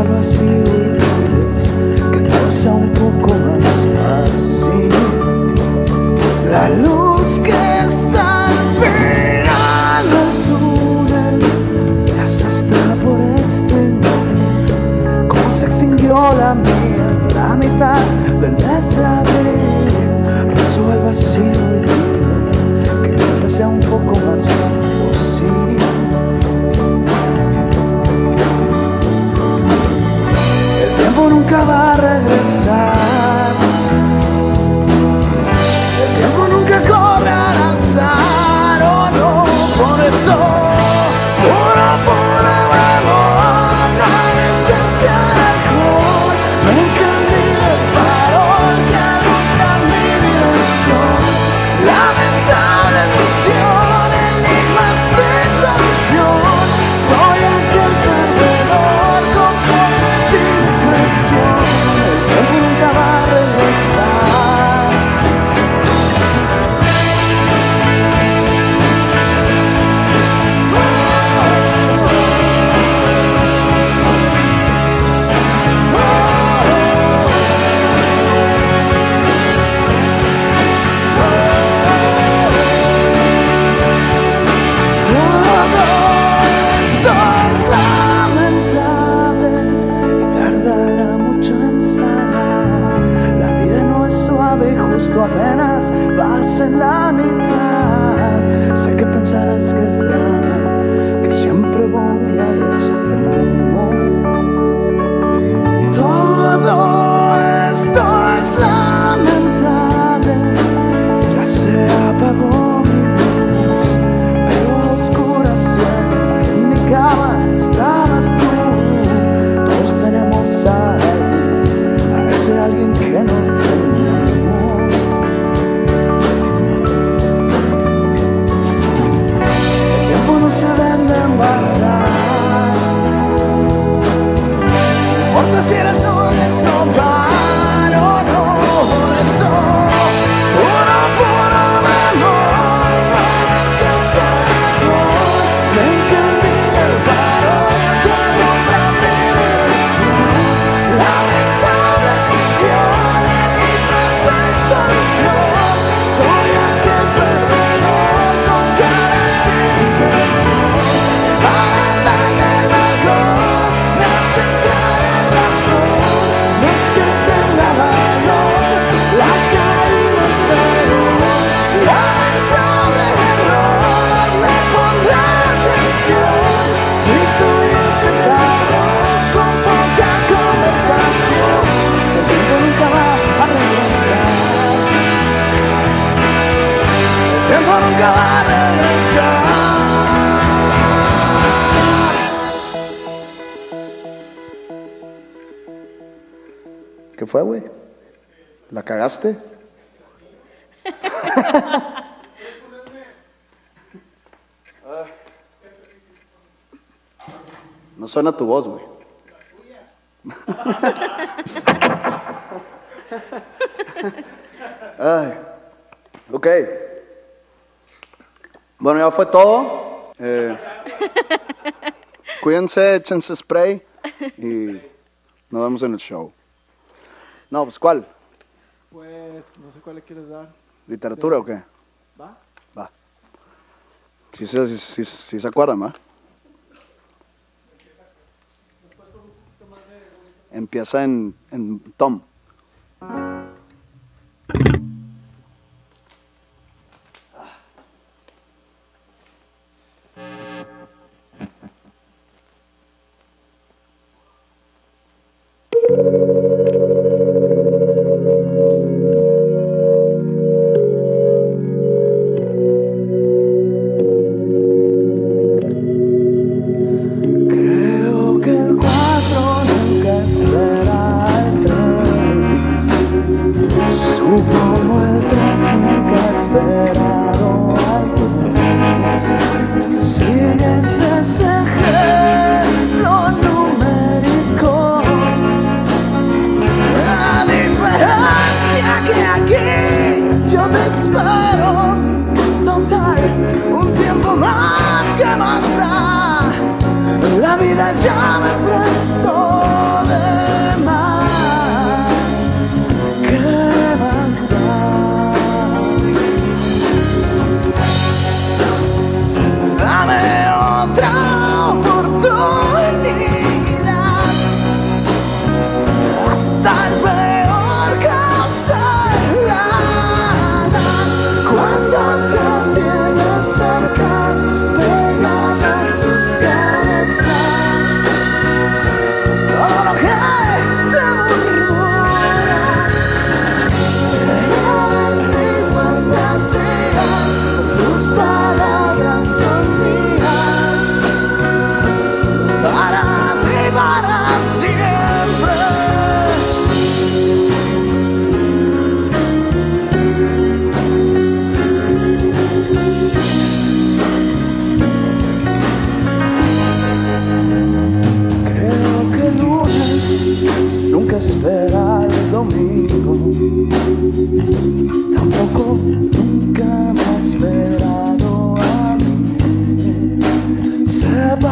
al vacío y pides que todo sea un poco más fácil. La luz que está al final del túnel ya se está por extinguir, como se extinguió la mía en la mitad del mes de abril. Rezo al vacío y pido que todo sea un poco más posible. El tiempo nunca va a regresar, el tiempo nunca corre al azar, oh no, por eso puro amor, no anestesia de alcohol, me encandila el farol que alumbra mi dirección, lamentable misión, enigma sin solución, soy aquel perdedor con poco y sin expresión, el tiempo nunca va a regresar. Apenas vas en la mitad. Sé que pensarás que es drama, que siempre voy al extremo. Todo esto es lamentable. Ya se apagó mi luz, pero a oscuras sueño que en mi cama estabas tú. Todos tenemos a alguien, a ese alguien que no tenemos. Se vende en bazar. No importa si eres lunes o bar o no, por eso puro amor, no anestesia de alcohol, me encandila el farol que alumbra mi dirección, lamentable misión, enigma sin solución, soy aquel perdedor con cara sin expresión. Nunca va a regresar. ¿Qué fue, güey? ¿La cagaste? No suena tu voz, güey. Ay. Ok. Bueno, ya fue todo. Cuídense, échense spray y nos vemos en el show. No, pues ¿cuál? Pues no sé cuál le quieres dar. ¿Literatura o qué? ¿Va? Va. Sí se acuerdan, ¿va? Empieza en Tom. La vida ya me prestó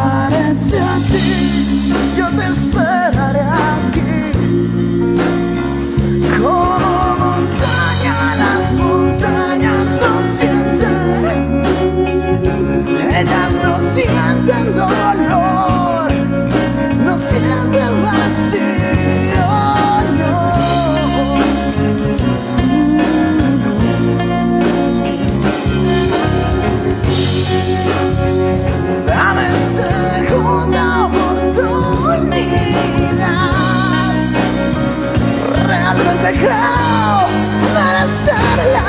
parece a ti, yo te esperaré aquí. Como montaña, las montañas no sienten, ellas no sienten dolor, no sienten vacío, no. Dame segunda oportunidad. Realmente creo merecerla.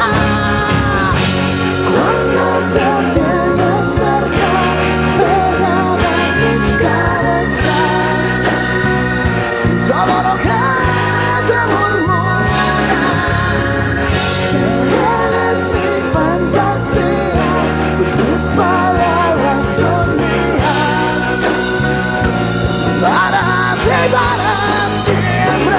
Cuando te tienes cerca, pegada a sus cabezas, todo lo que te murmura, si eres mi fantasía, pues sus palabras son mías, para ti, para siempre.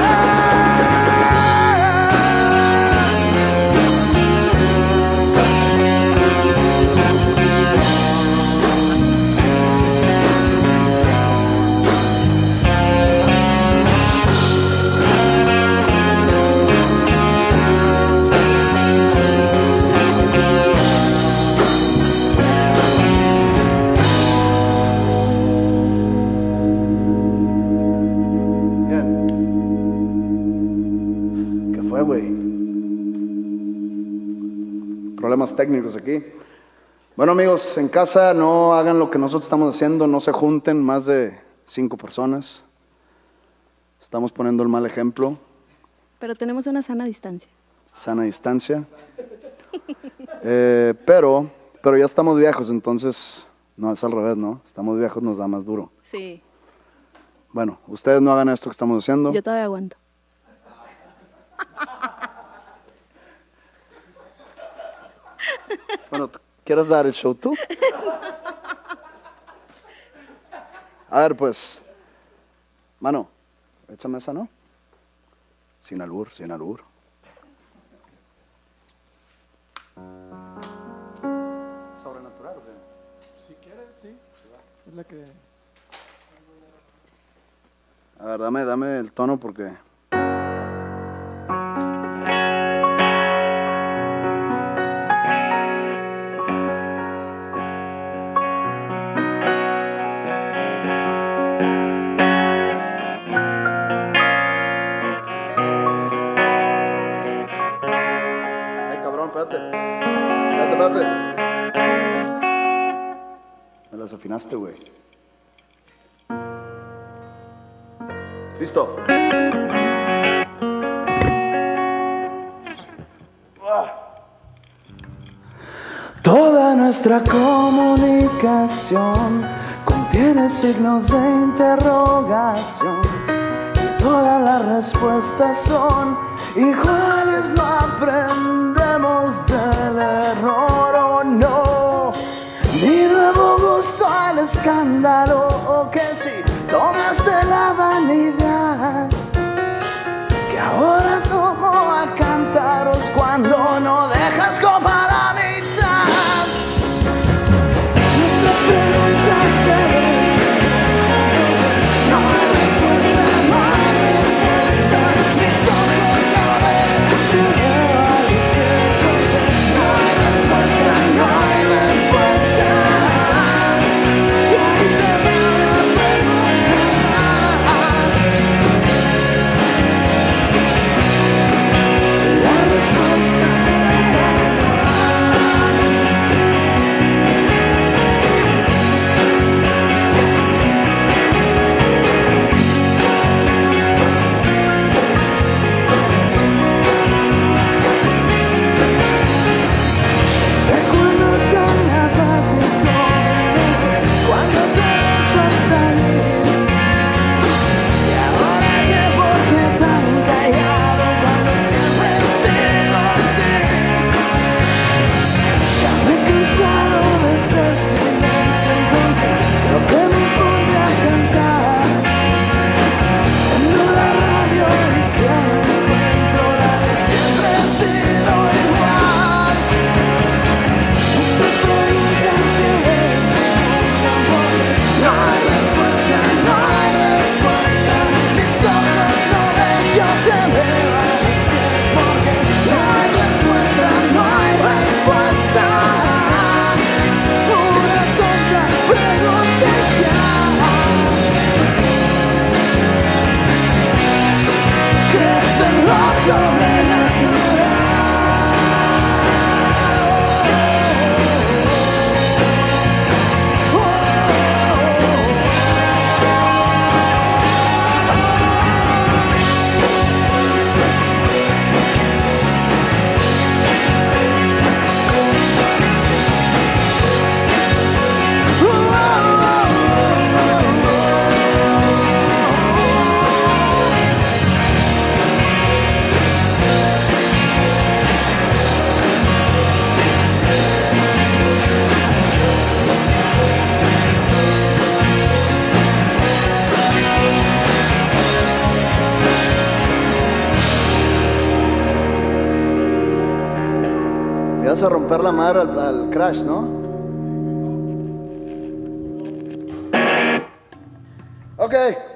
¿Qué fue, güey? Problemas técnicos aquí. Bueno, amigos, en casa no hagan lo que nosotros estamos haciendo, no se junten más de 5 personas. Estamos poniendo el mal ejemplo. Pero tenemos una sana distancia. Sana distancia. Pero ya estamos viejos, entonces, no, es al revés, ¿no? Estamos viejos, nos da más duro. Sí. Bueno, ustedes no hagan esto que estamos haciendo. Yo todavía aguanto. Bueno, ¿quieres dar el show tú? A ver, pues, mano, échame esa, ¿no? Sin albur, sin albur. ¿Sobrenatural o qué? Si quieres, sí. Es la que... A ver, dame el tono porque... Ay, cabrón, espérate. Espérate. Me las afinaste, güey. Listo. Toda nuestra comunicación contiene signos de interrogación. Y todas las respuestas son iguales, no aprendemos del error o no. Ni nuevo gusto al escándalo, o que si tomaste la vanidad que ahora tomo a cantaros cuando no dejas copa a la mitad. Nuestras preguntas se no hay respuesta, no hay respuesta. Mis ojos no ves, tu dedo a los pies, porque no hay respuesta, no hay respuesta. Y ahí te van a preguntar. La respuesta será igual. vamos a romper la madre al Crash, ¿no? Ok.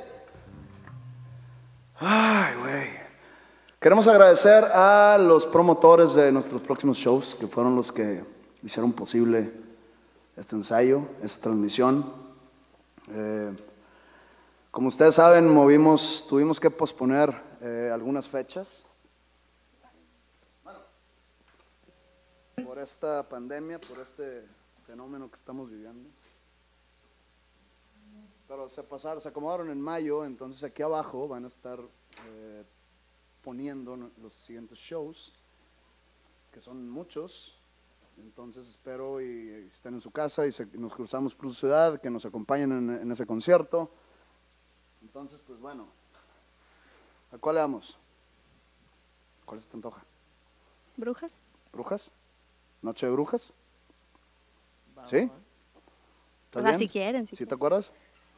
Ay, güey. Queremos agradecer a los promotores de nuestros próximos shows, que fueron los que hicieron posible este ensayo, esta transmisión. Como ustedes saben, tuvimos que posponer algunas fechas. Por esta pandemia, por este fenómeno que estamos viviendo. Pero se acomodaron en mayo, entonces aquí abajo van a estar poniendo los siguientes shows, que son muchos. Entonces espero y estén en su casa y nos cruzamos por su ciudad, que nos acompañen en ese concierto. Entonces, pues bueno, ¿a cuál le damos? ¿Cuál se te antoja? ¿Brujas? ¿Brujas? ¿Noche de brujas? Vamos, ¿Sí? ¿eh? ¿Estás O sea, bien? si quieren. ¿Sí te acuerdas?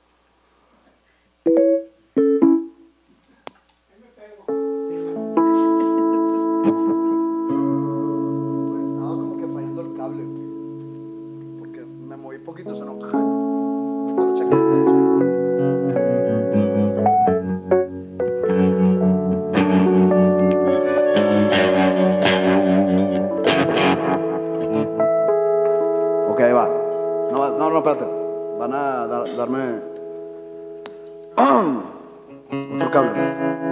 Estaba como que fallando el cable, porque me moví poquito, se no. Pero checa. Ok, ahí va. No, espérate. Van a darme otro cable.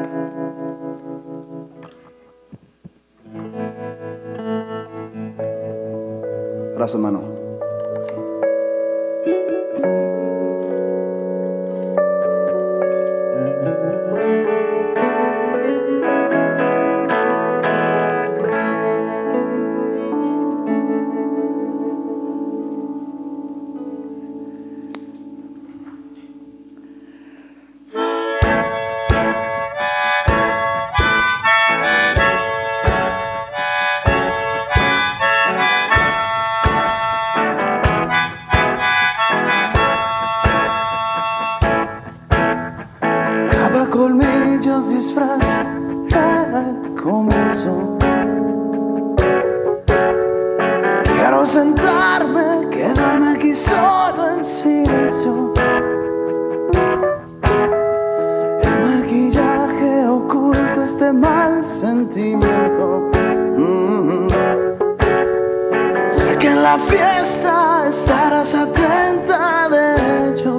Gracias, hermano. Colmillos, disfraz, era el comienzo. Quiero sentarme, quedarme aquí solo en silencio. El maquillaje oculta este mal sentimiento. Sé que en la fiesta estarás atenta de ellos.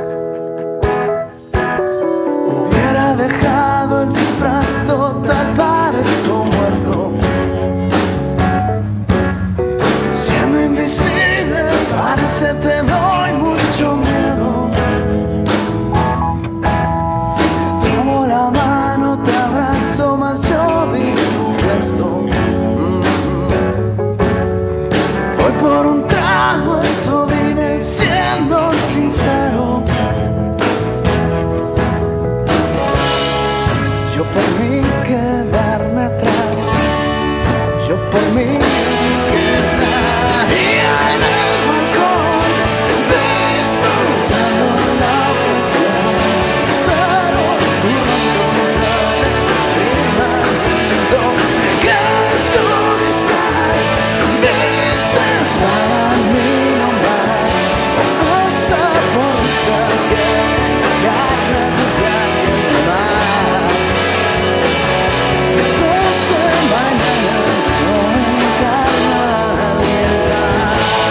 Dejado el disfraz total, parezco muerto. Siendo invisible, parece te doy mucho miedo. Te tomo la mano, te abrazo, mas yo vi tu gesto. Voy por un trago, eso vine siendo sincero. Yo por mí quedarme atrás, yo por mí quedaría en el balcón, disfrutando la ocasión, pero tu rostro me imagino que es tu disfraz, vistes para mí no más, cosa por estar que ganas de alguien más. Mañana con calma.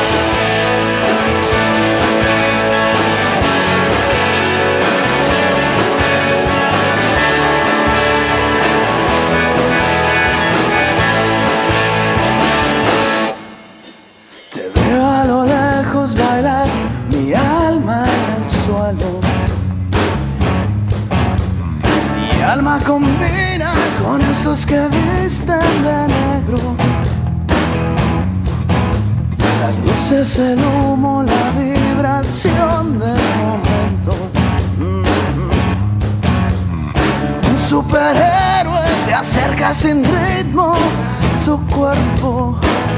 alma combina con esos que visten de negro. Las luces, el humo, la vibración del momento. Un superhéroe te acerca sin ritmo su cuerpo.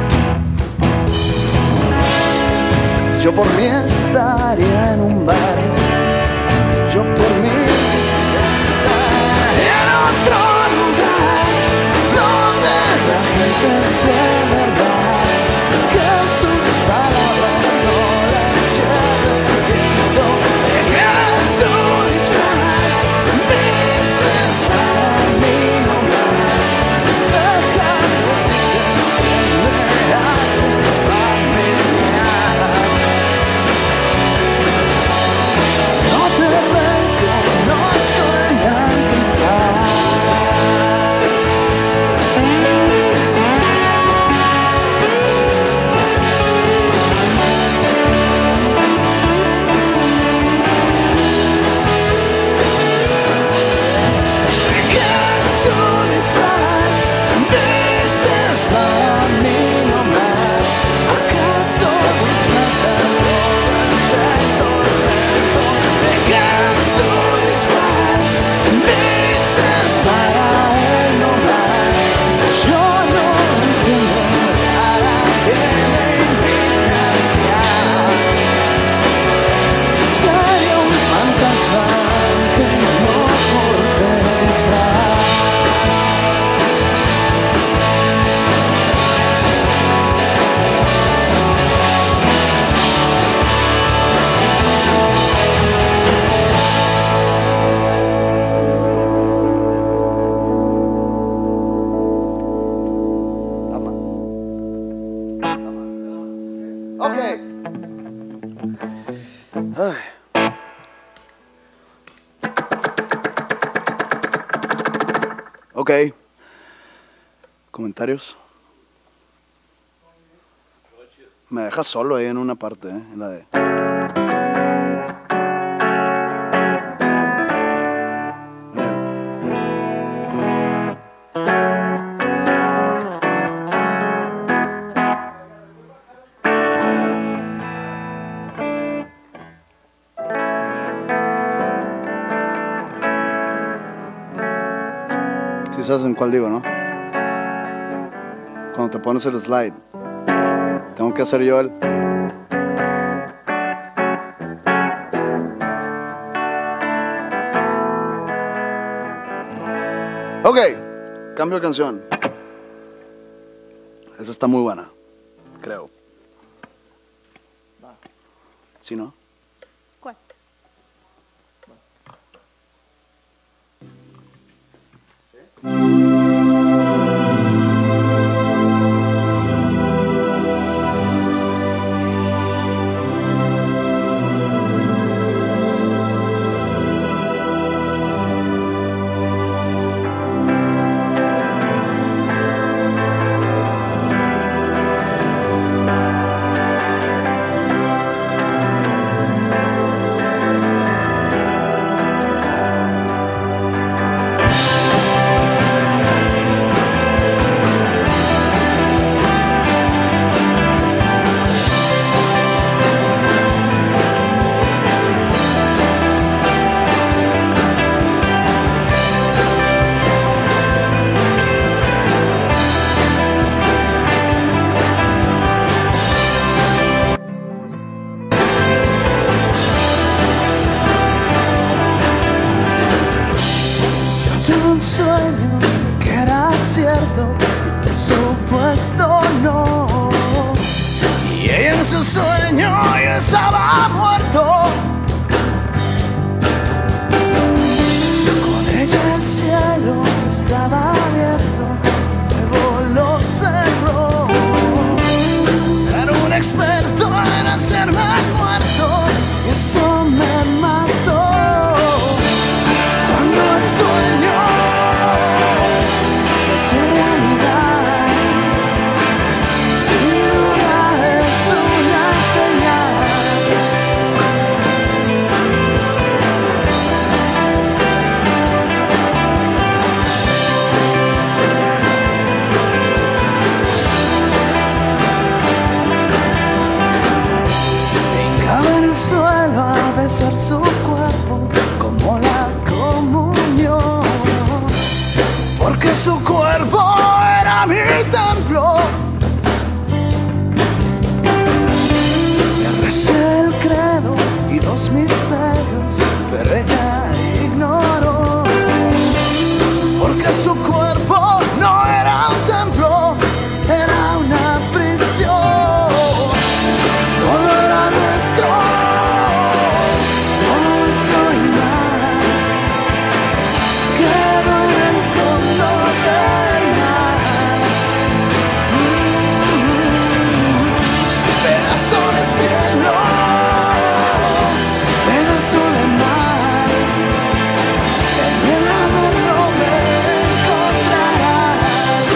Yo por mí estaría en un bar. Yo por mí estaría en otro lugar donde la gente es de verdad. Against all this price, business para él no más. Yo no entiendo para qué me invitas ya. Sería un fantasma que no podés ver. Okay. Ay. Ok. ¿Comentarios? Me dejas solo ahí en una parte, en la de... Sí sabes en cuál digo, ¿no? Cuando te pones el slide. Tengo que hacer yo el... Ok, cambio de canción. Esa está muy buena, creo. ¿Sí, no? ¿Cuál? Tuve un sueño que era cierto, por supuesto no. Y en su sueño yo estaba muerto. Con ella el cielo estaba abierto, luego lo cerró. Era un experto en hacerme el muerto y eso me mató. Cuando el sueño se hace realidad, sin duda es una señal. Brincaba en el suelo a besar su cuerpo como la comunión, porque su cuerpo era mi templo. Le recé el credo y dos misterios, pero ella ignoró, porque su cuerpo no era un templo, era una prisión. Todo era nuestro, no soy más. Quedo en el fondo del mar. Pedazo de cielo, pedazo de mar. En el amor no me encontrarás.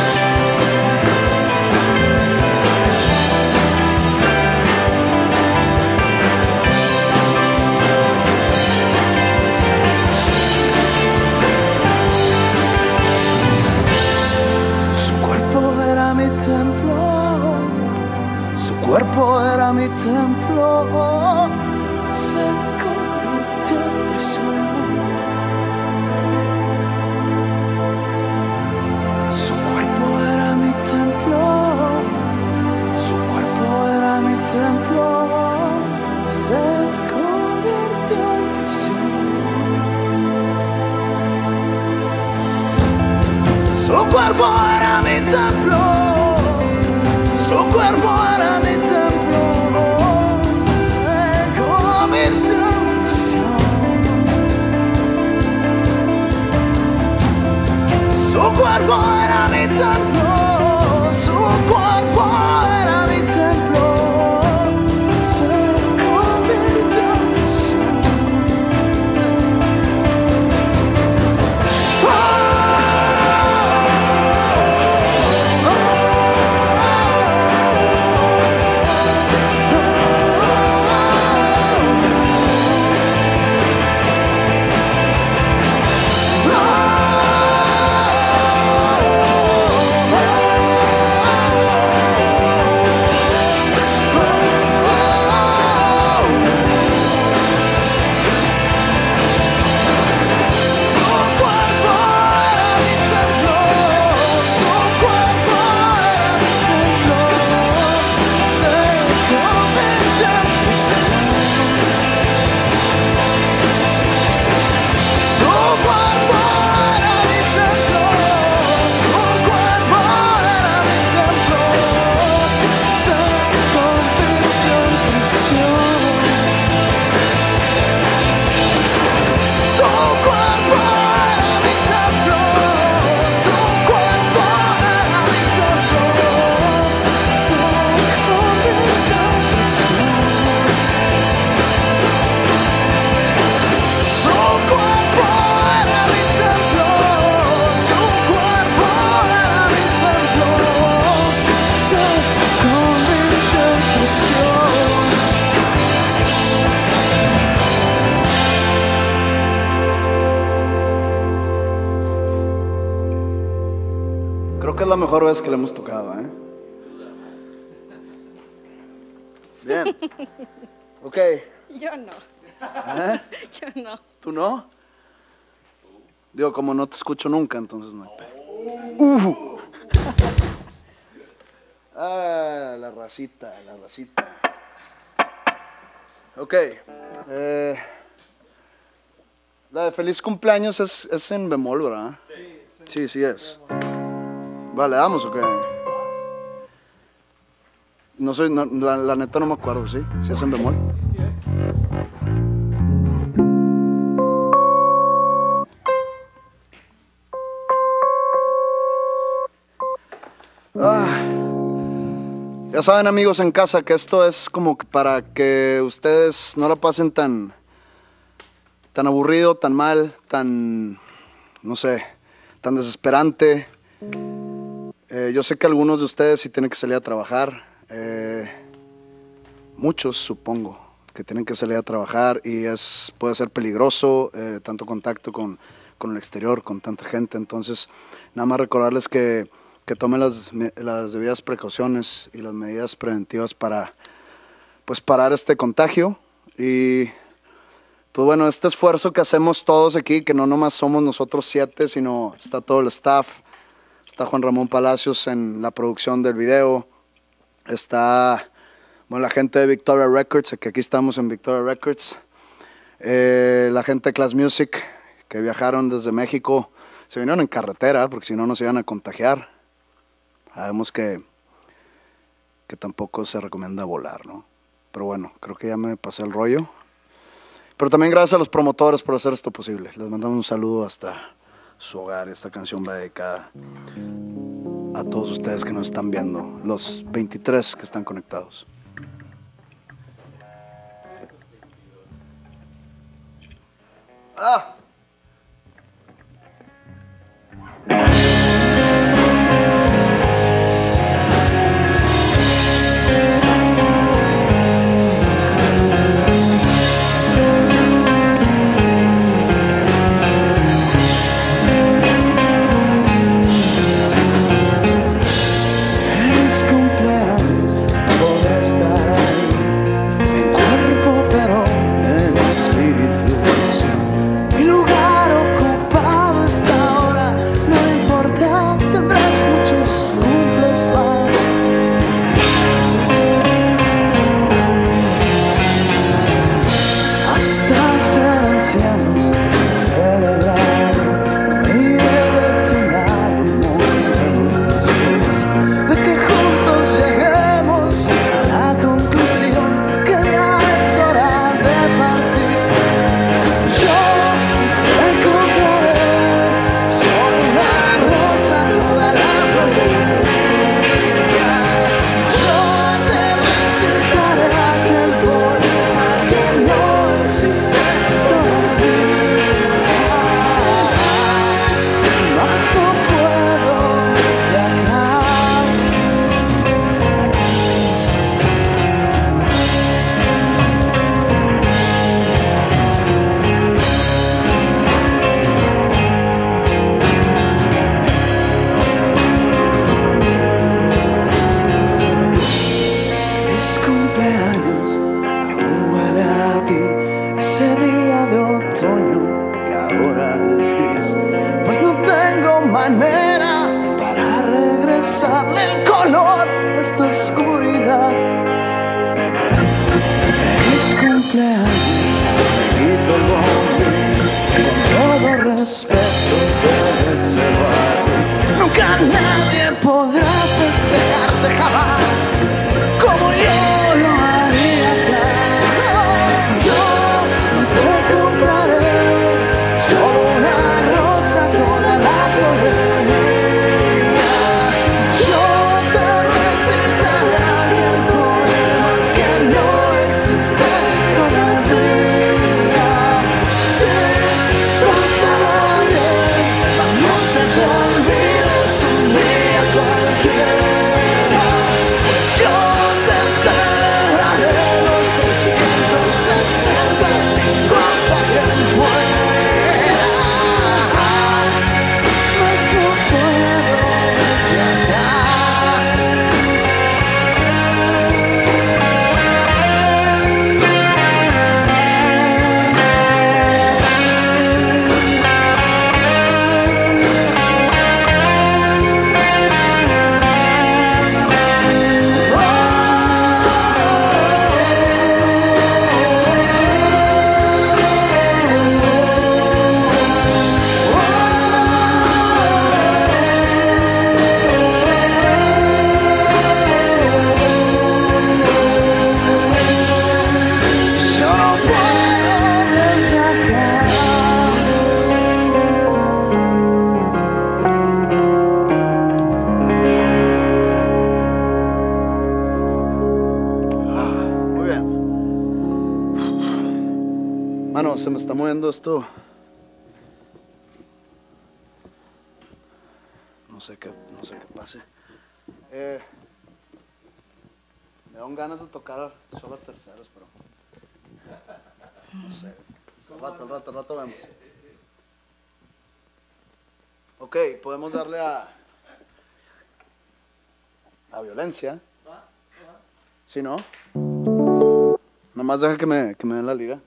Su cuerpo era mi templo, su cuerpo era mi templo, se convirtió en Su cuerpo era mi templo, su cuerpo era mi templo, se convirtió en prisión. Su cuerpo era mi templo, su cuerpo era mi templo, se convirtió en prisión. Creo que es la mejor vez que le hemos tocado, ¿eh? Bien. Ok. Yo no. ¿Eh? Yo no. ¿Tú no? Digo, como no te escucho nunca, entonces no hay pedo. Ah, la racita, la racita. Ok. La de feliz cumpleaños es en bemol, ¿verdad? Sí, sí es. Vale, ¿damos o qué? No soy, no, la neta no me acuerdo, ¿sí? ¿Sí es en bemol? Sí, es. Ya saben, amigos en casa, que esto es como que para que ustedes no la pasen tan aburrido, tan mal, tan, no sé, tan desesperante. Yo sé que algunos de ustedes sí tienen que salir a trabajar, muchos supongo que tienen que salir a trabajar y puede ser peligroso, tanto contacto con el exterior, con tanta gente. Entonces, nada más recordarles que tomen las debidas precauciones y las medidas preventivas para, pues, parar este contagio. Y pues bueno, este esfuerzo que hacemos todos aquí, que no nomás somos nosotros 7, sino está todo el staff. Está Juan Ramón Palacios en la producción del video. Está, bueno, la gente de Victoria Records, que aquí estamos en Victoria Records. La gente de Class Music, que viajaron desde México. Se vinieron en carretera, porque si no nos iban a contagiar. Sabemos que tampoco se recomienda volar, ¿no? Pero bueno, creo que ya me pasé el rollo. Pero también gracias a los promotores por hacer esto posible. Les mandamos un saludo hasta su hogar. Esta canción va dedicada a todos ustedes que nos están viendo, los 23 que están conectados. ¡Ah! Celebrar, no me lleve tu lado, pasarle el color a esta oscuridad. Feliz cumpleaños, Miguelito el Bombi, con todo respeto de ese barrio. Nunca nadie podrá festejarte jamás como yo lo haría, claro. Yo no te compraré solo una rosa, toda la florería. Yo te recitaré algún poema que no existe todavía. Sí, pasará bien, mas no se te olvides un día cualquiera. Yo te celebraré los 365 hasta que muera. Mas no puedo desde acá. Yo no puedo desde acá. Muy bien. Mano, se me está moviendo esto. No sé qué pase. Me dan ganas de tocar solo a terceros, pero no sé. Al rato vemos. Ok, podemos darle a violencia. ¿Sí, no? Nomás deja que me den la liga.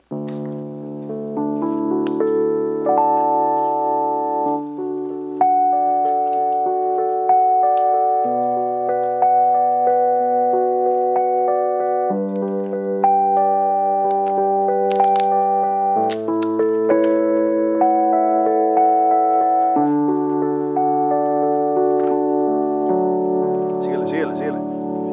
Síguele.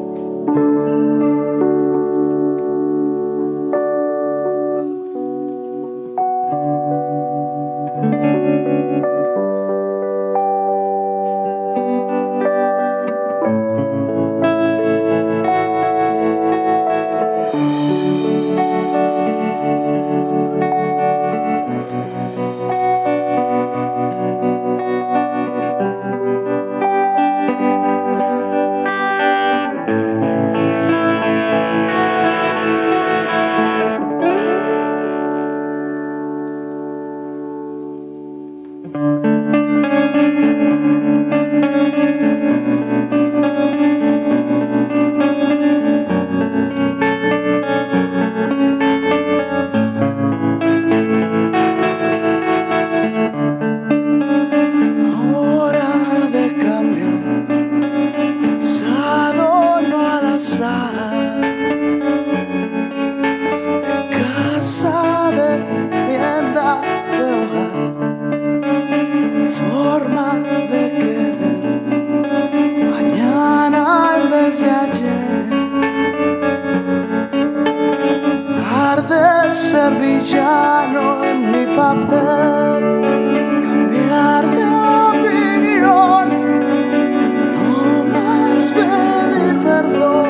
ser villano en mi papel, cambiar de opinión, no más pedir perdón,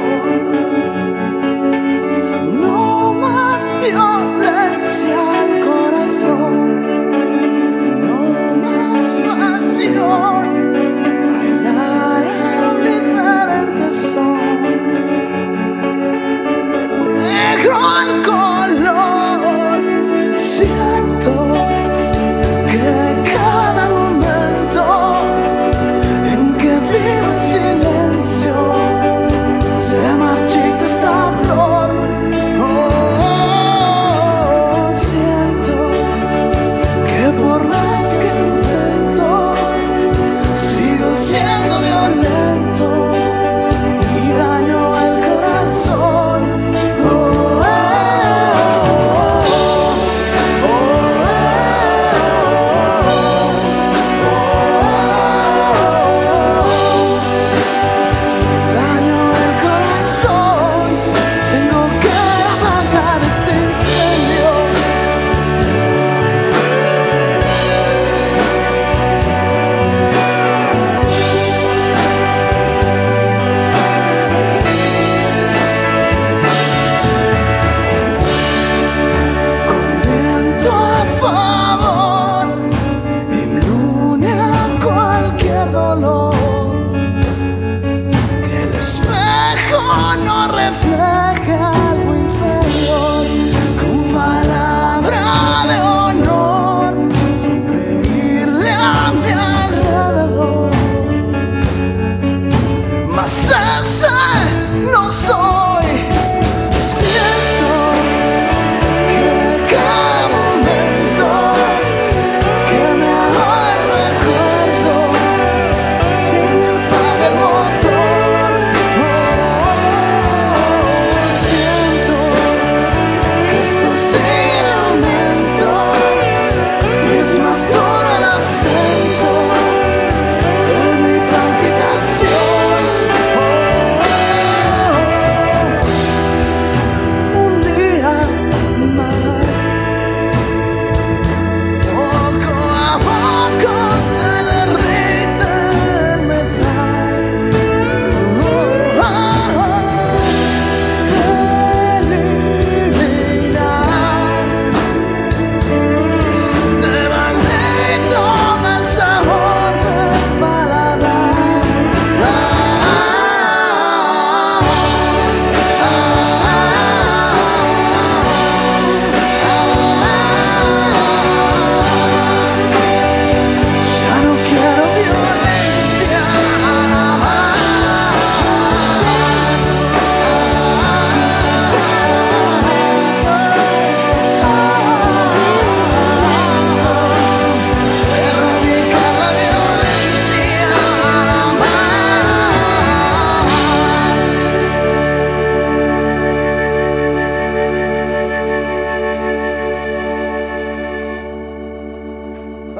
no más violencia al corazón, no más pasión, bailar en diferentes son. Negro al color, siento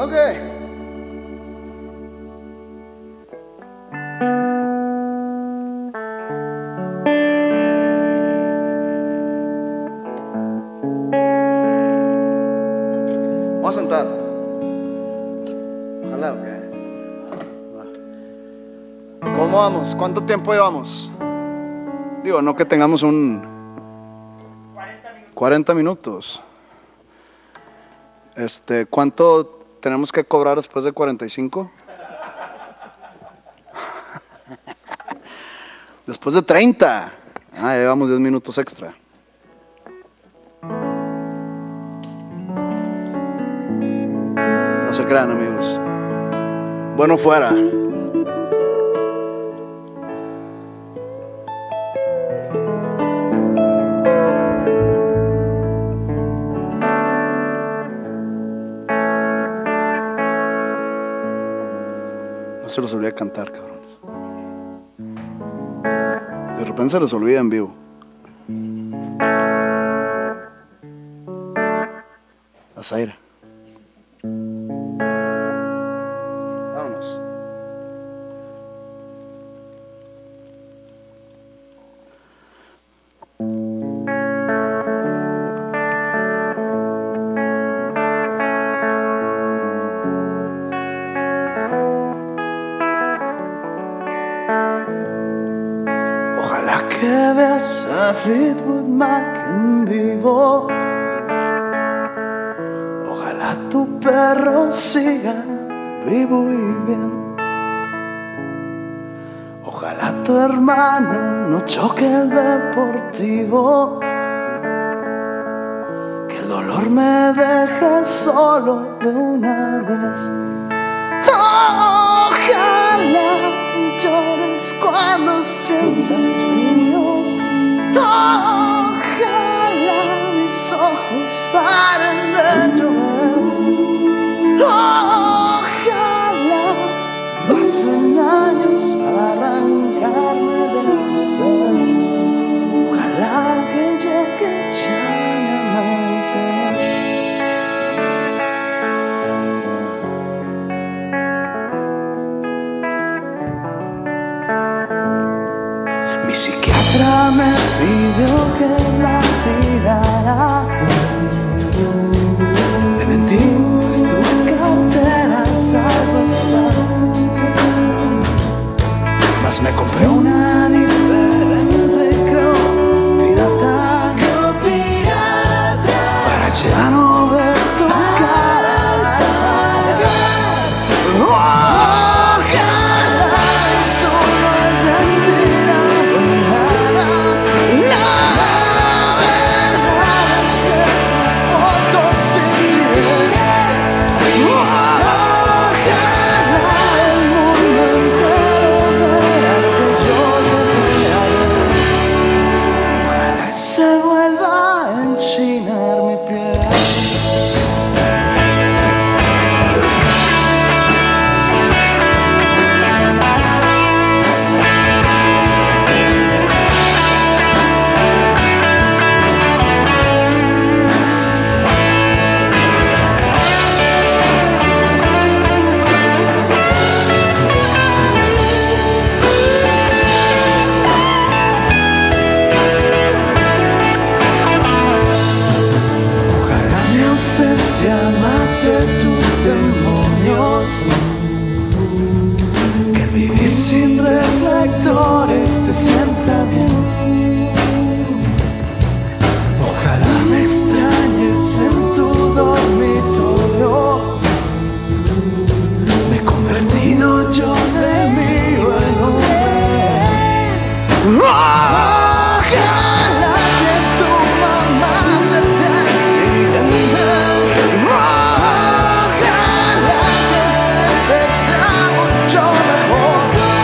Ok. Vamos a sentar. Ojalá, ok. ¿Cómo vamos? ¿Cuánto tiempo llevamos? Digo, no que tengamos un 40 minutos. ¿Cuánto tenemos que cobrar después de 45? Después de 30. Ah, llevamos 10 minutos extra. No se crean, amigos. Bueno fuera. No se los olvida cantar, cabrones. De repente se los olvida en vivo. Azaira. Vámonos. Ojalá que veas a Fleetwood Mac en vivo. Ojalá tu perro siga vivo y bien. Ojalá tu hermano no choque el deportivo. Que el dolor me deje solo de una vez. Ojalá llores cuando sientas frío. Ojalá mis ojos paren de llover. Ojalá pasen años para arrancarme de tu ser. Ojalá que llegue ya el amanecer. Mi psiquiatra me pidió que la tirara. De mentir, pues tu cartera salvo está. Mas me compré una diferente, creo, pirata. Para ya no ver tu cara. Ojalá tú no hayas tirado nada. La verdad es que fotos sin ti. Ojalá el mundo entero vea que yo te crearé. Ojalá se vuelva a enchinar mi piel. Ojalá mi ausencia mate tus demonios. Que el vivir sin reflectores te sienta bien. Ojalá me extrañes en tu dormitorio. Me he convertido yo de mí en hombre. Ojalá que tu mamá se te accidente. Ojalá que estés ya mucho mejor.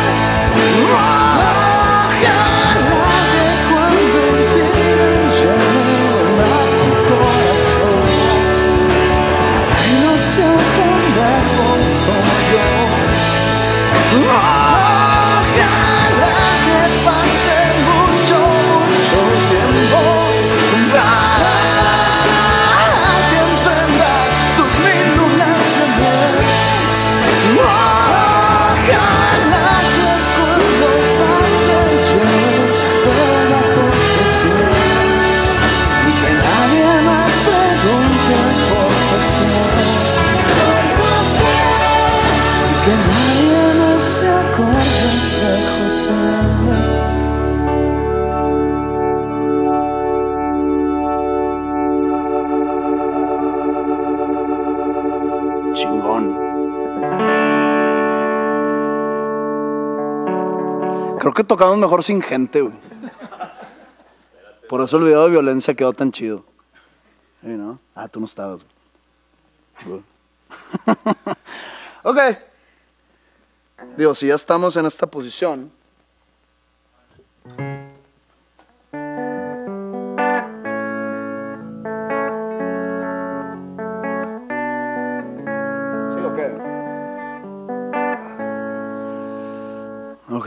Ojalá que cuando en ti llene más tu corazón. Ay, no sea un pendejo como yo. Ojalá que pase mucho, mucho tiempo para que emprendas tus 1000 lunas de miel. Creo que tocamos mejor sin gente, güey. Por eso el video de violencia quedó tan chido. ¿Sí, no? Ah, tú no estabas. Güey. Ok. Digo, si ya estamos en esta posición. ¿Sí o qué? Ok.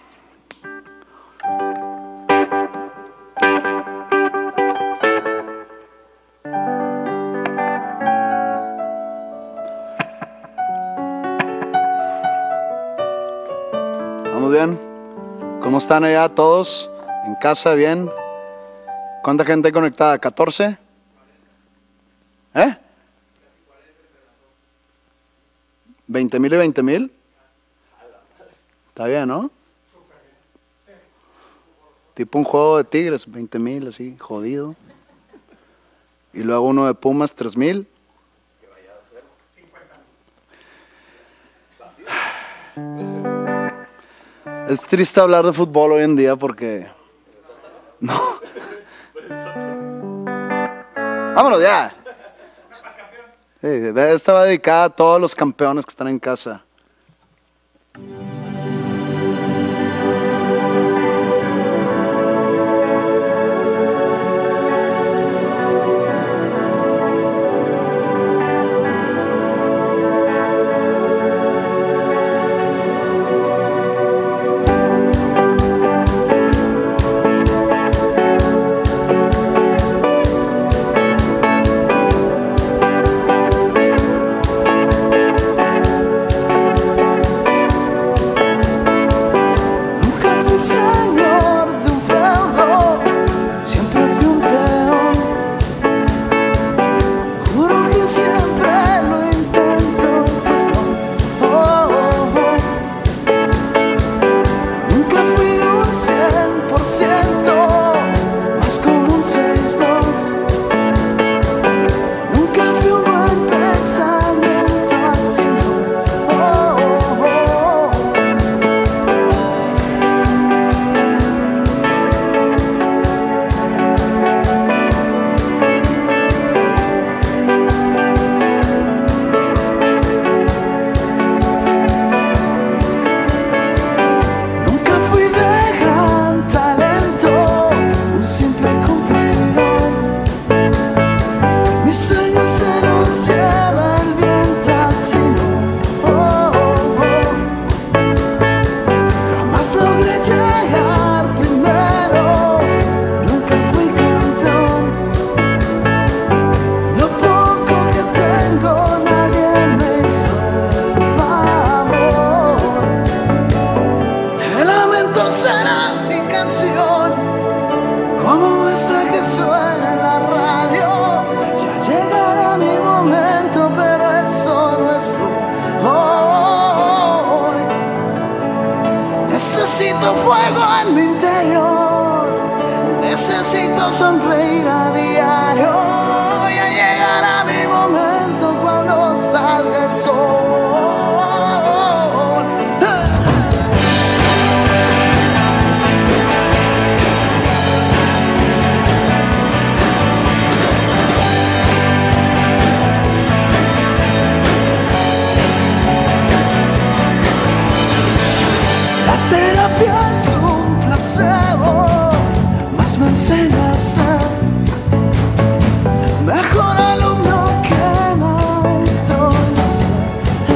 ¿Vamos bien? ¿Cómo están allá todos? ¿En casa bien? ¿Cuánta gente conectada? ¿14? ¿Eh? ¿20,000 y 20,000? Está bien, ¿no? Tipo un juego de Tigres, 20,000 así, jodido. Y luego uno de Pumas, 3,000. Es triste hablar de fútbol hoy en día porque... No. Vámonos ya. Sí, esta va dedicada a todos los campeones que están en casa. Necesito fuego en mi interior, necesito sonreír a diario. Ya llegará mi momento cuando salga el sol. La terapia es un placebo, más me enseña a ser mejor alumno que maestro. Yo sé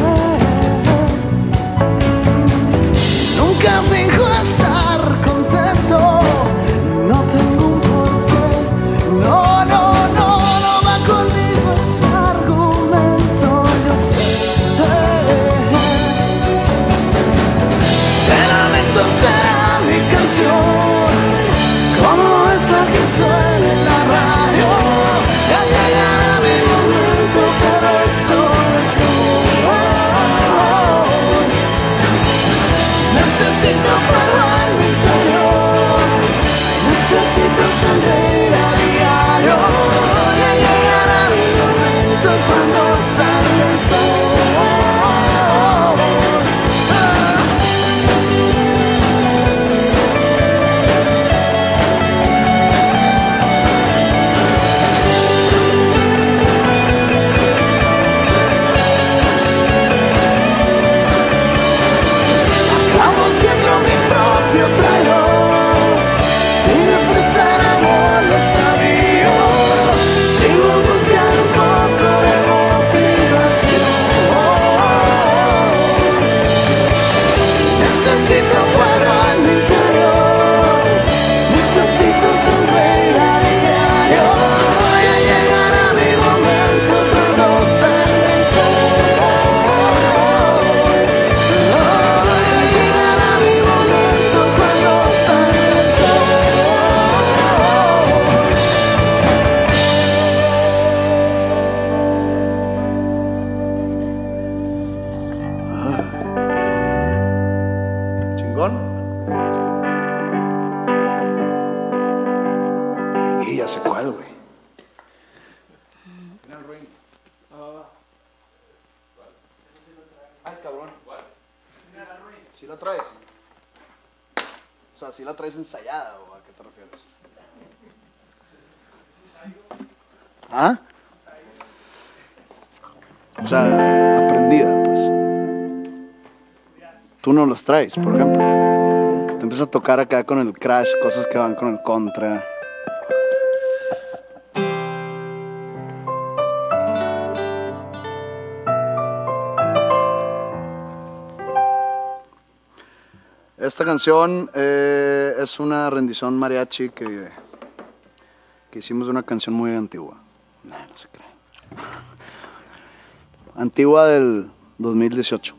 la traes? O sea, ¿sí la traes ensayada o a qué te refieres? ¿Ah? O sea, aprendida, pues. Tú no los traes, por ejemplo. Te empiezas a tocar acá con el crash, cosas que van con el contra. Esta canción es una rendición mariachi que hicimos de una canción muy antigua. No se cree. Antigua del 2018.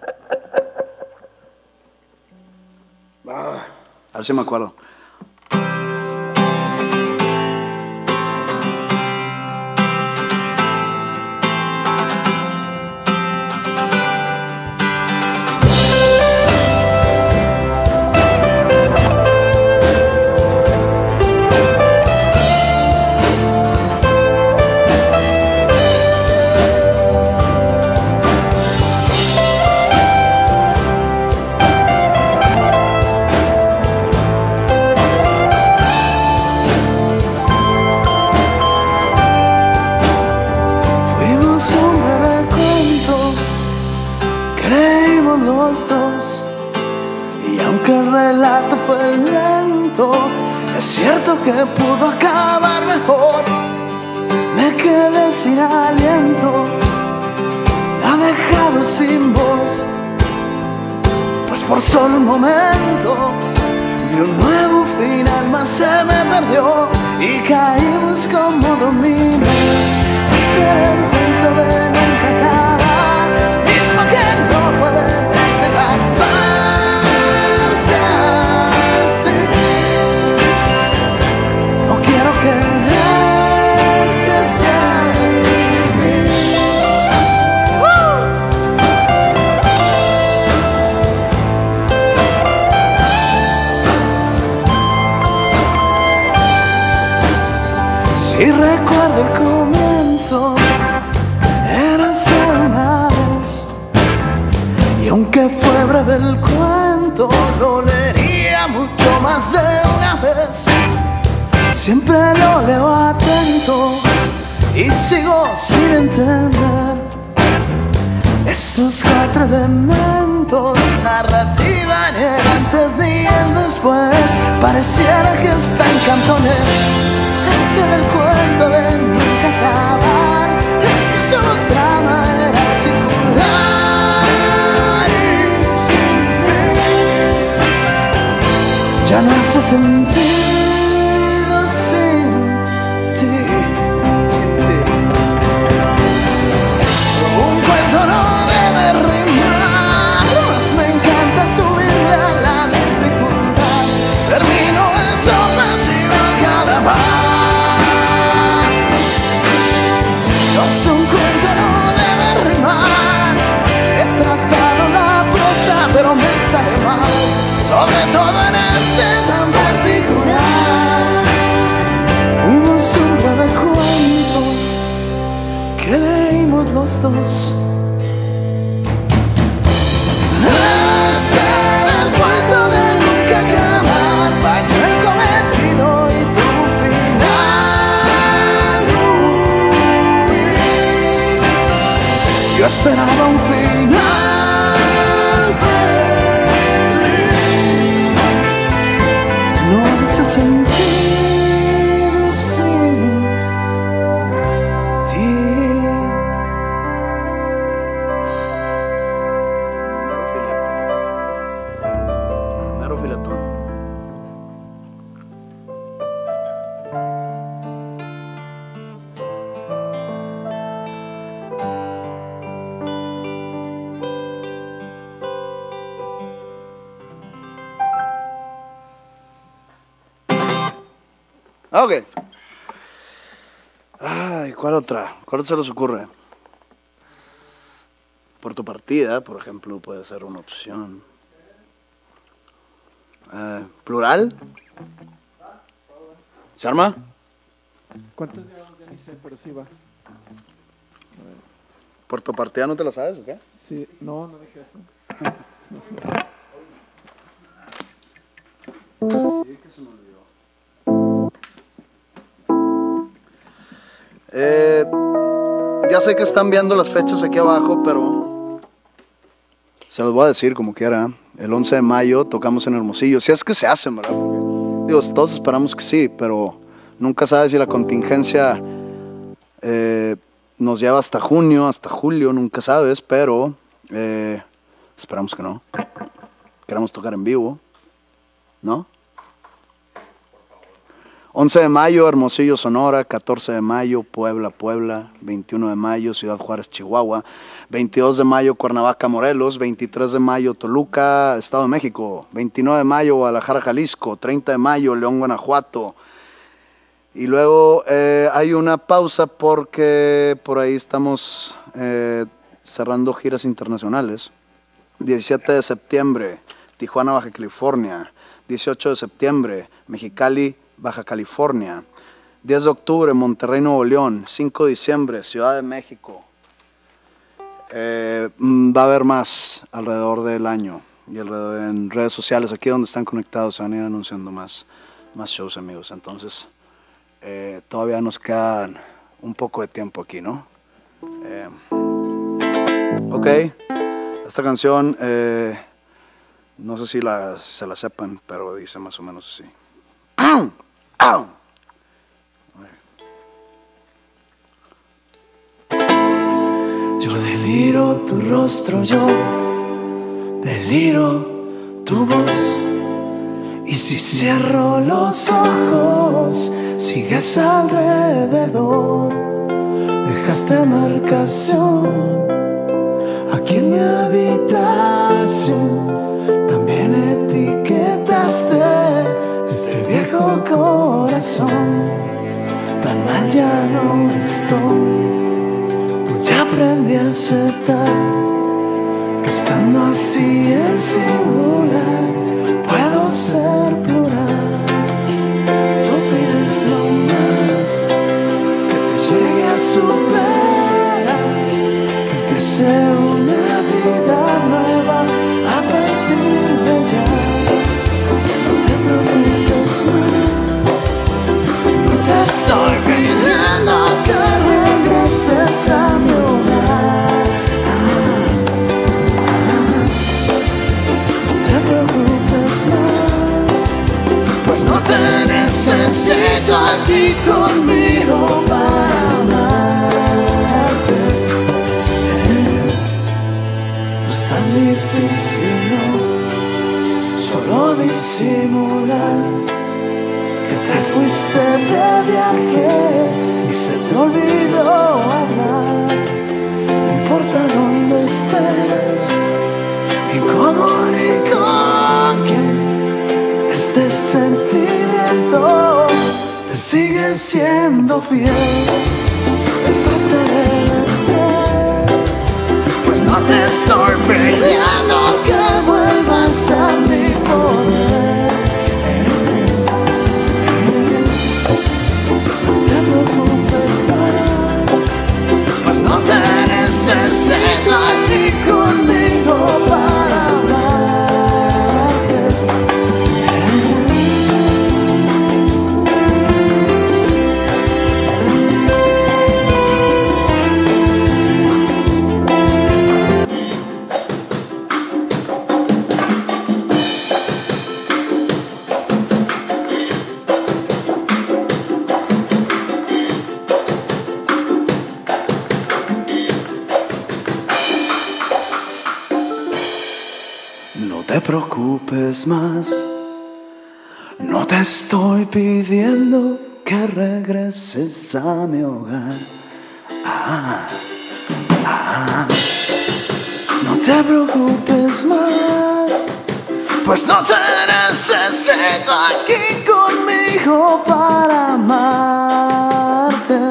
A ver si me acuerdo. Fue lento, es cierto que pudo acabar mejor. Me quedé sin aliento, me ha dejado sin voz, pues por solo un momento de un nuevo final más se me perdió y caímos como domingos. Este es el cuento de nunca acabar, mismo que no puede desenlazarse. Quiero que estés en mí. Si recuerdo el comienzo, era solo una vez, y aunque fue breve el cuento, lo leería mucho más de una vez. Siempre lo leo atento y sigo sin entender esos cuatro elementos: narrativa, ni el antes ni el después. Pareciera que está en cantones. Este era el cuento de nunca acabar, de que su trama era circular y sin fin. Ya no hace sentido sobre todo en este tan particular. Fuimos un breve cuento que leímos los dos. Este era el cuento de nunca acabar, falló el cometido y tu final. Yo esperaba un final. Hace sentido sin ti. Mero filetón. Ok. Ay, ¿cuál otra? ¿Cuál se les ocurre? Por tu partida, por ejemplo, puede ser una opción. ¿Plural? ¿Se arma? ¿Cuántas llevamos? Ya ni sé, pero sí va. ¿Por tu partida no te la sabes o qué? Sí, no dije eso. Ya sé que están viendo las fechas aquí abajo, pero se los voy a decir como quiera. El 11 de mayo tocamos en Hermosillo. Si es que se hacen, ¿verdad? Porque, digo, todos esperamos que sí, pero nunca sabes si la contingencia nos lleva hasta junio, hasta julio, nunca sabes, pero esperamos que no. Queremos tocar en vivo, ¿no? 11 de mayo, Hermosillo, Sonora. 14 de mayo, Puebla, Puebla. 21 de mayo, Ciudad Juárez, Chihuahua. 22 de mayo, Cuernavaca, Morelos. 23 de mayo, Toluca, Estado de México. 29 de mayo, Guadalajara, Jalisco. 30 de mayo, León, Guanajuato. Y luego hay una pausa porque por ahí estamos cerrando giras internacionales. 17 de septiembre, Tijuana, Baja California. 18 de septiembre, Mexicali, Baja California. 10 de octubre, Monterrey, Nuevo León. 5 de diciembre, Ciudad de México. Va a haber más alrededor del año y alrededor en redes sociales, aquí donde están conectados, se van a ir anunciando más shows, amigos. Entonces, todavía nos queda un poco de tiempo aquí, ¿no? Ok, esta canción, no sé si se la sepan, pero dice más o menos así. ¡Au! ¡Au! Yo deliro tu rostro, yo deliro tu voz. Y si cierro los ojos, sigues alrededor. Dejaste marcación aquí en mi habitación. También etiquetaste este viejo corazón. Tan mal ya no estoy. Ya aprendí a aceptar que estando así en singular puedo ser plural. Tú pides lo más, que te llegue a superar, que empiece una vida nueva a partir de ya. No te preocupes más, no te estoy pidiendo que regreses a mi hogar. No te preocupes más, pues no te necesito aquí conmigo para amarte. No es tan difícil, no, solo disimular que te fuiste de viaje y se te olvidó hablar. No importa dónde estés, ni cómo ni con quién, este sentimiento te sigue siendo fiel. Deshazte del estrés, pues no te estoy pidiendo que vuelvas a mi poder. No te necesito aquí conmigo para amarte. No te preocupes más, no te estoy pidiendo que regreses a mi hogar. No te preocupes más, pues no te necesito aquí conmigo para amarte.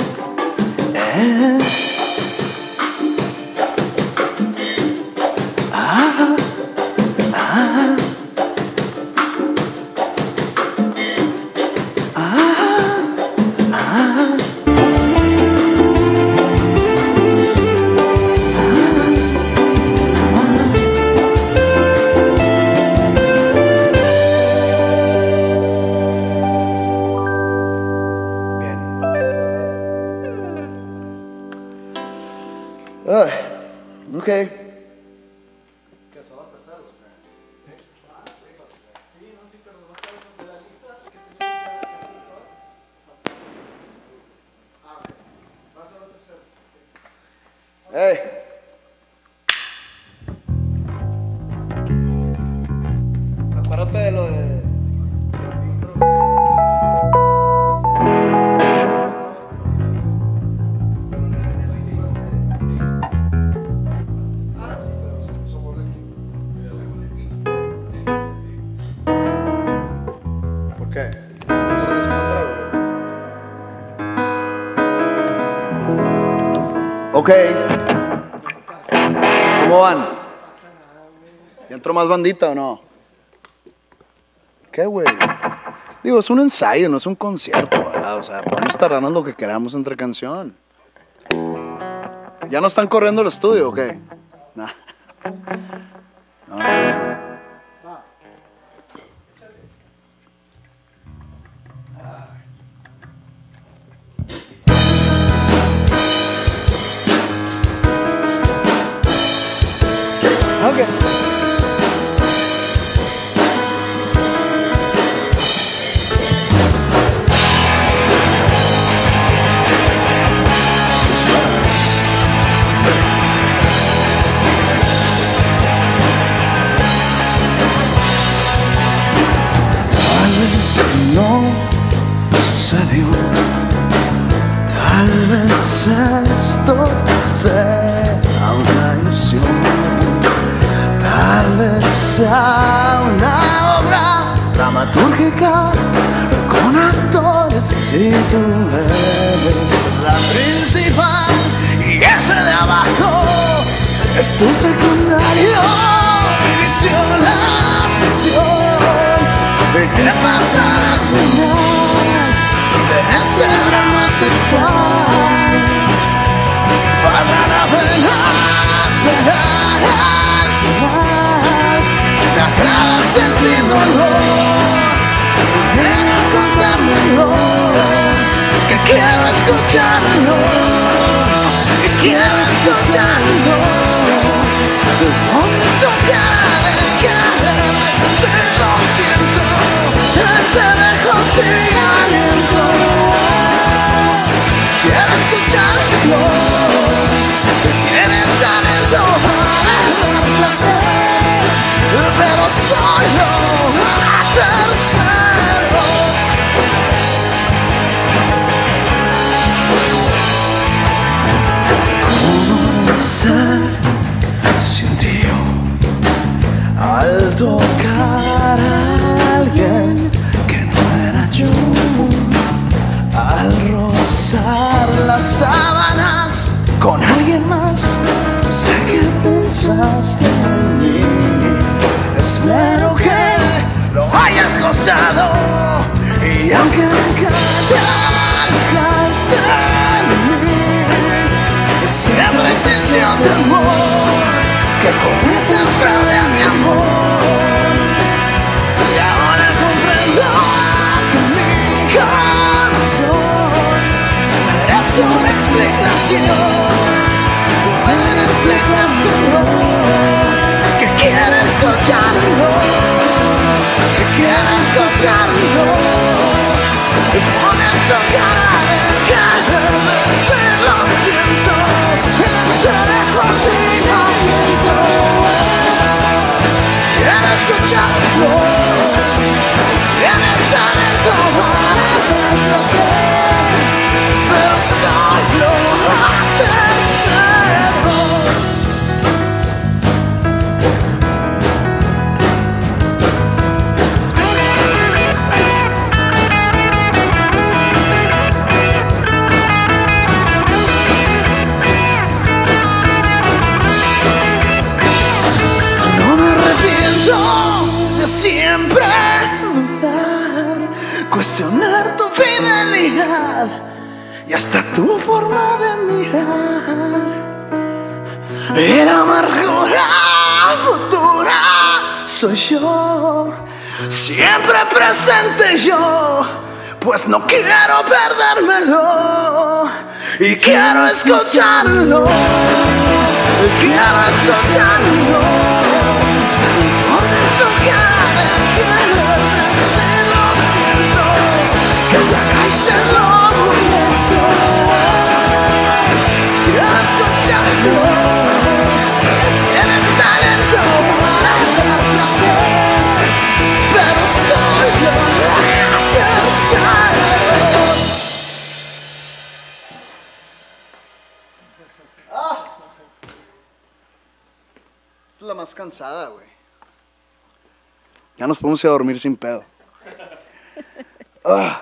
Ok. Hey. Acuérdate de lo de... ¿Por qué? ¿No se descontrola? Ok. ¿Cómo van? ¿Ya entró más bandita o no? ¿Qué, güey? Digo, es un ensayo, no es un concierto, ¿verdad? O sea, podemos tardarnos lo que queramos entre canción. ¿Ya no están corriendo el estudio o qué? Nah. No. Okay. Tal vez no sucedió, tal vez esto sea una ilusión. Tal vez sea una obra dramatúrgica con actores y tú eres la principal y ese de abajo es tu secundario. Inició la función de qué pasará al final de este drama sexual. Valdrá la pena esperar. Me agrada sentir dolor, ven a contármelo, que quiero escucharlo, que quiero escucharlo. ¿Dónde está cara de cara? Se lo siento, te dejo sin aliento. Quiero escucharlo, que tienes talento para el placer. Pero solo a tercero. ¿Cómo se sintió al tocar a alguien que no era yo? Al rozar las sábanas con alguien más, sé que pensaste en mí. Espero que lo hayas gozado y aunque nunca te alejaste de mí, siempre existió temor que cometas fraude a mi amor. Y ahora comprendo que mi corazón merece una explicación, una explicación. Que quiero escucharlo, que quiero escucharlo. Te pones a tocar el cara de ser, lo siento, te dejo sin aliento. Quiero escucharlo, tienes talento para el placer, pero solo a terceros. De siempre dudar, cuestionar tu fidelidad y hasta tu forma de mirar. Y la amargura futura soy yo, siempre presente yo, pues no quiero perdérmelo y quiero escucharlo. quiero escucharlo. Honesto cada viernes y lo siento, que ya caes en lo burlesco. Quiero escucharlo. Tienes talento para dar placer, pero soy yo la que sabe. Esta es la más cansada, güey. Ya nos podemos ir a dormir sin pedo. Ah.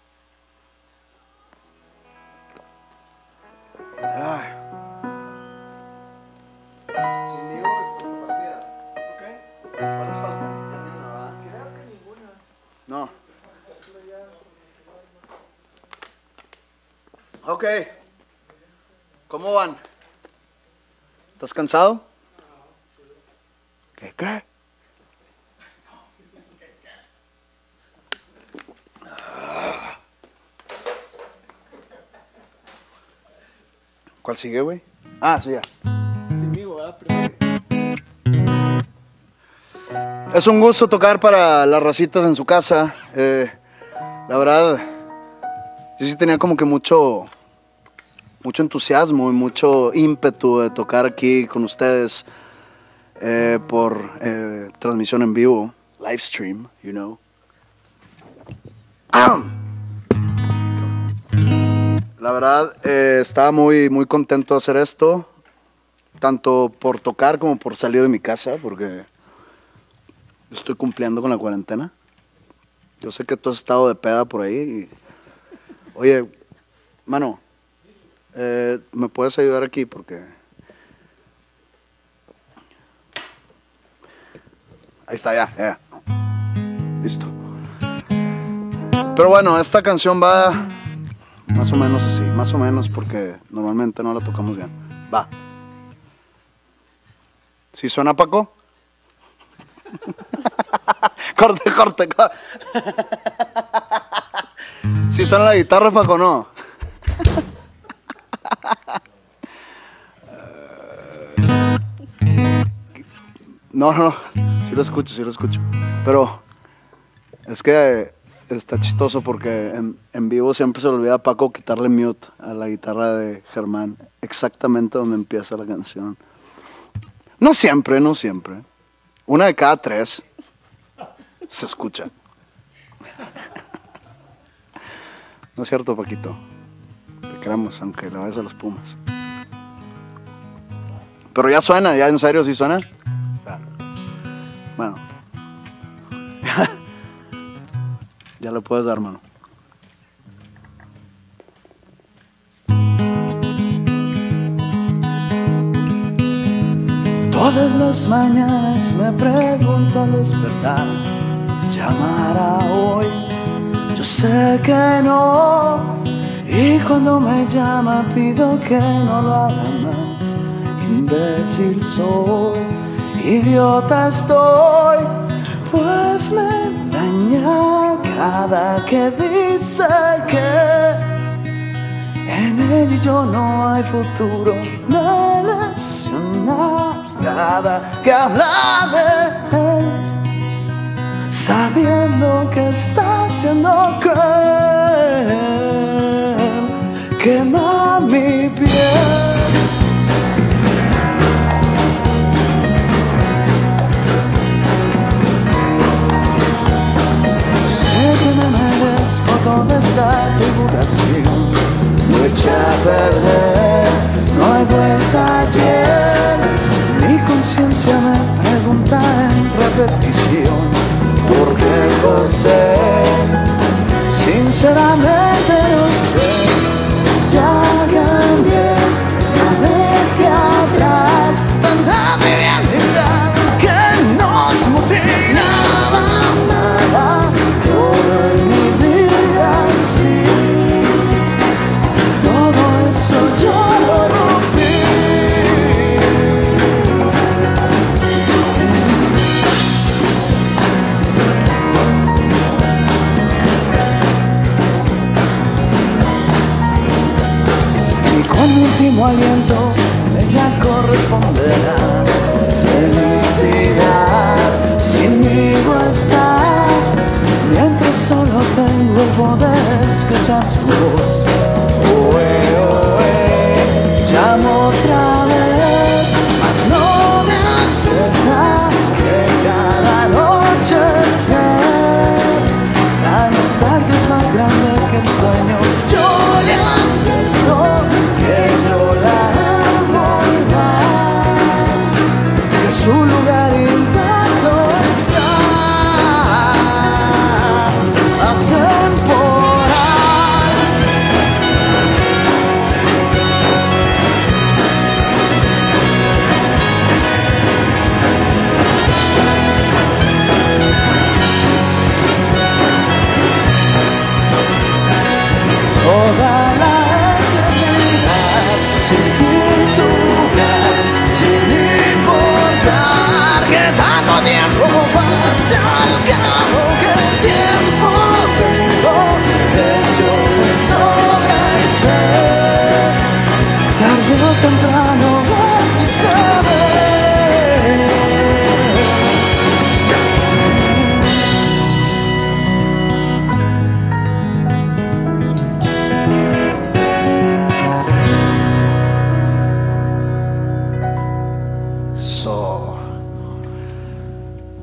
Ay. Sin Diego y por tu partida. Ok. ¿Cuáles faltan? Ninguna, ¿verdad? Creo que ninguna. No. Ok. ¿Cómo van? ¿Estás cansado? ¿Qué? ¿Cuál sigue, güey? Ah, sí, ya. Sinmigo, ¿verdad? Primero. Es un gusto tocar para las racitas en su casa. La verdad, yo sí tenía como que mucho entusiasmo y mucho ímpetu de tocar aquí con ustedes por transmisión en vivo, live stream, you know. La verdad, estaba muy contento de hacer esto, tanto por tocar como por salir de mi casa, porque estoy cumpliendo con la cuarentena. Yo sé que tú has estado de peda por ahí. Y... Oye, mano, ¿me puedes ayudar aquí? Porque... Ahí está, ya. Listo. Pero bueno, esta canción va más o menos así, más o menos porque normalmente no la tocamos bien. Va. ¿Sí suena, Paco? Corte. ¿Sí suena la guitarra, Paco, no? No, sí lo escucho. Pero es que está chistoso porque en vivo siempre se le olvida a Paco quitarle mute a la guitarra de Germán, exactamente donde empieza la canción. No siempre. Una de cada 3 se escucha. No es cierto, Paquito. Te queremos, aunque le vayas a los Pumas. Pero ya suena, ya en serio, ¿sí suena? Claro. Bueno. Ya lo puedes dar, mano. Todas las mañanas me pregunto al despertar, ¿llamará hoy? Yo sé que no, y cuando me llama pido que no lo haga más. Imbécil soy, idiota estoy, pues me daña cada que dice que en él y yo no hay futuro. Me lesiona cada que habla de él, sabiendo que está siendo cruel, quema mi piel. Sé que me merezco toda esta tribulación, lo eché a perder, no hay vuelta ayer. Mi conciencia me pregunta en repetición, ¿por qué lo sé? Sinceramente no sé. Ya cambié, ya dejé atrás tanta trivialidad que nos mutilaba. Todo en mi vida, sí, todo eso yo lo rompí.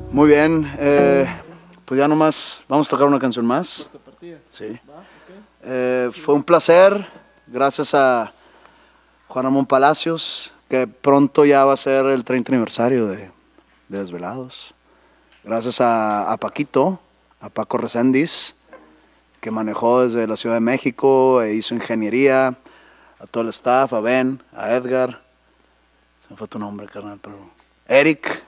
Muy bien, pues ya nomás vamos a tocar una canción más. Sí. Fue un placer, gracias a Juan Ramón Palacios, que pronto ya va a ser el 30 aniversario de Desvelados. Gracias a Paquito, a Paco Reséndiz, que manejó desde la Ciudad de México e hizo ingeniería, a todo el staff, a Ben, a Edgar, se me fue tu nombre, carnal, pero Eric,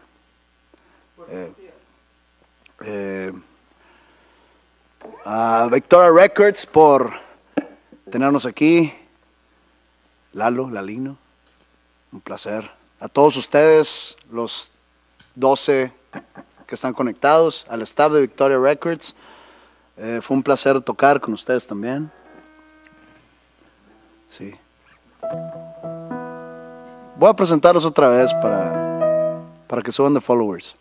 a Victoria Records por tenernos aquí, Lalino, un placer. A todos ustedes, los 12 que están conectados, al staff de Victoria Records, fue un placer tocar con ustedes también. Sí. Voy a presentarlos otra vez para que suban de followers.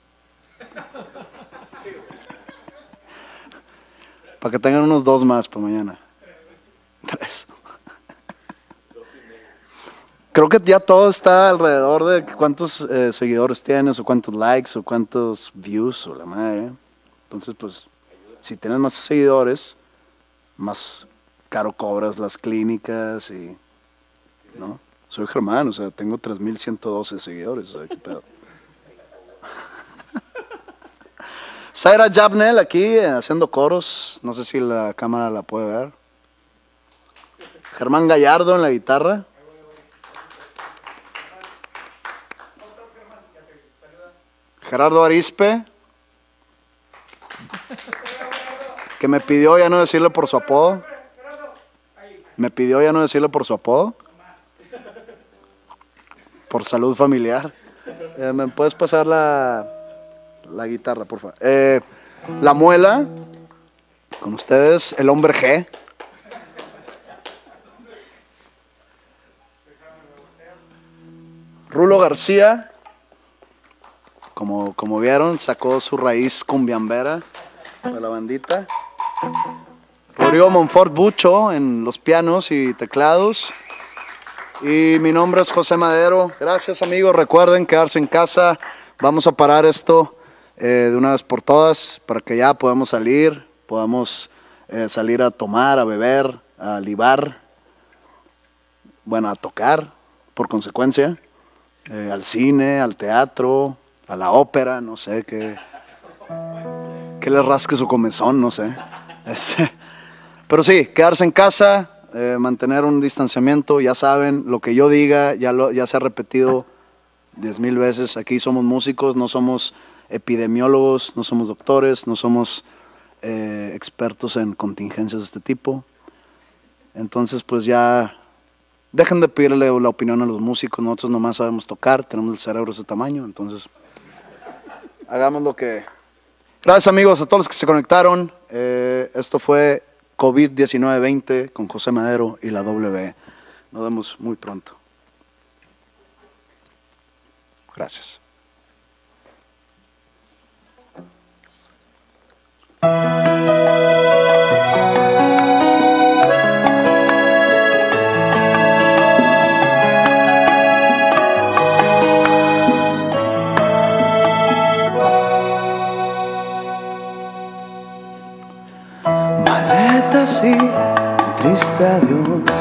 Para que tengan unos 2 más para mañana. 3. Creo que ya todo está alrededor de cuántos seguidores tienes, o cuántos likes, o cuántos views, o la madre. Entonces, pues, si tienes más seguidores, más caro cobras las clínicas y... ¿no? Soy Germán, o sea, tengo 3,112 seguidores, o sea, qué pedo. Zaira Jabnel aquí haciendo coros, no sé si la cámara la puede ver. Germán Gallardo en la guitarra. Gerardo Arispe, que me pidió ya no decirle por su apodo. Por salud familiar. ¿Me puedes pasar la guitarra, por favor? La Muela, con ustedes, el Hombre G. Rulo García, como vieron, sacó su raíz cumbiambera de la bandita. Rodrigo Monfort Bucho en los pianos y teclados. Y mi nombre es José Madero. Gracias, amigos. Recuerden quedarse en casa. Vamos a parar esto de una vez por todas para que ya podamos salir. Podamos salir a tomar, a beber, a libar. Bueno, a tocar, por consecuencia. Al cine, al teatro, a la ópera, no sé, que le rasque su comezón, no sé. Pero sí, quedarse en casa. Mantener un distanciamiento, ya saben, lo que yo diga ya se ha repetido 10,000 veces. Aquí somos músicos, no somos epidemiólogos, no somos doctores, no somos expertos en contingencias de este tipo. Entonces, pues ya dejen de pedirle la opinión a los músicos. Nosotros nomás sabemos tocar, tenemos el cerebro de ese tamaño, entonces hagamos lo que... Gracias, amigos, a todos los que se conectaron. Esto fue COVID-19 20 con José Madero y la W. Nos vemos muy pronto. Gracias. Así, triste adiós.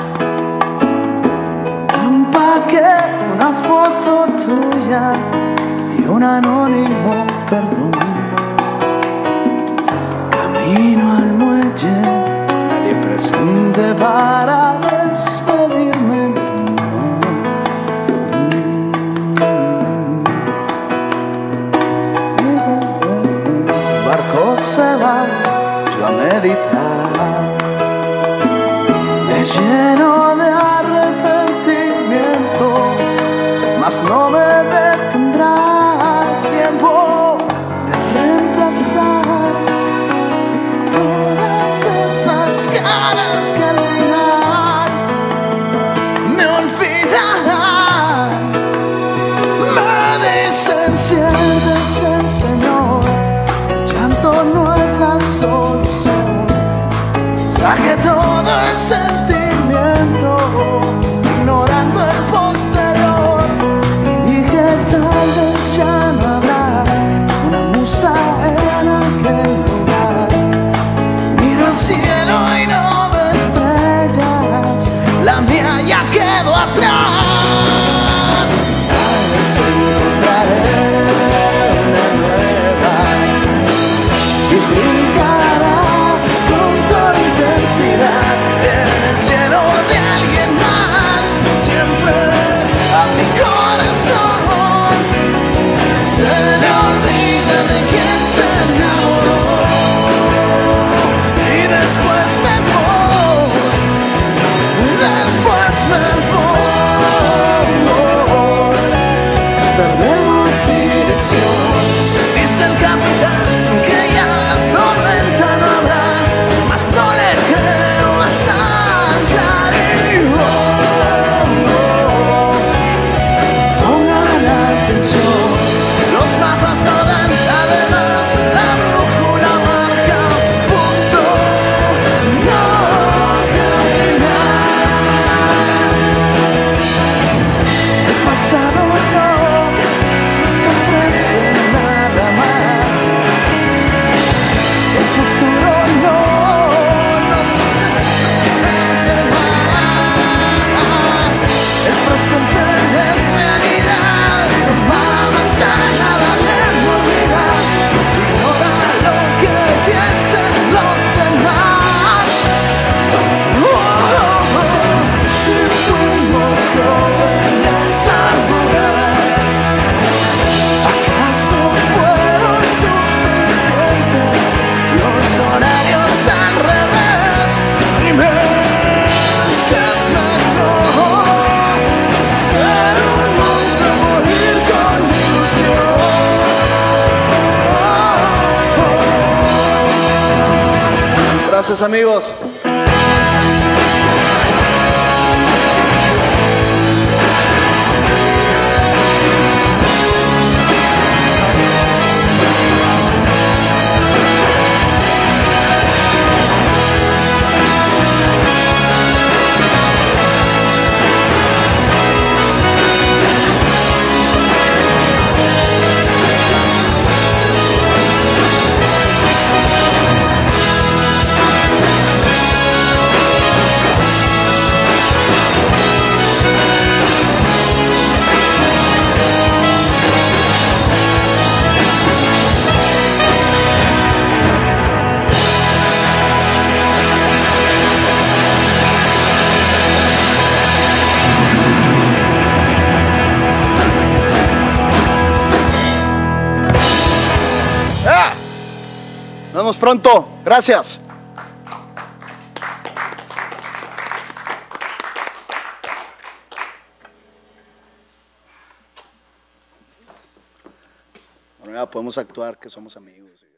Un paquete, una foto tuya y un anónimo perdón. Camino al muelle, nadie presente para despedirme. El barco se va, yo a meditar. Me lleno de arrepentimiento, mas no me detendrás. Tiempo de reemplazar todas esas caras que al final me olvidarán. Me dicen siéntese, Señor, el llanto no es la solución. Saque todo el sentimiento, ignorando el posterior. Y dije, tal vez ya no habrá una Gracias, amigos. Nos vemos pronto. Gracias. Bueno, ya podemos actuar que somos amigos.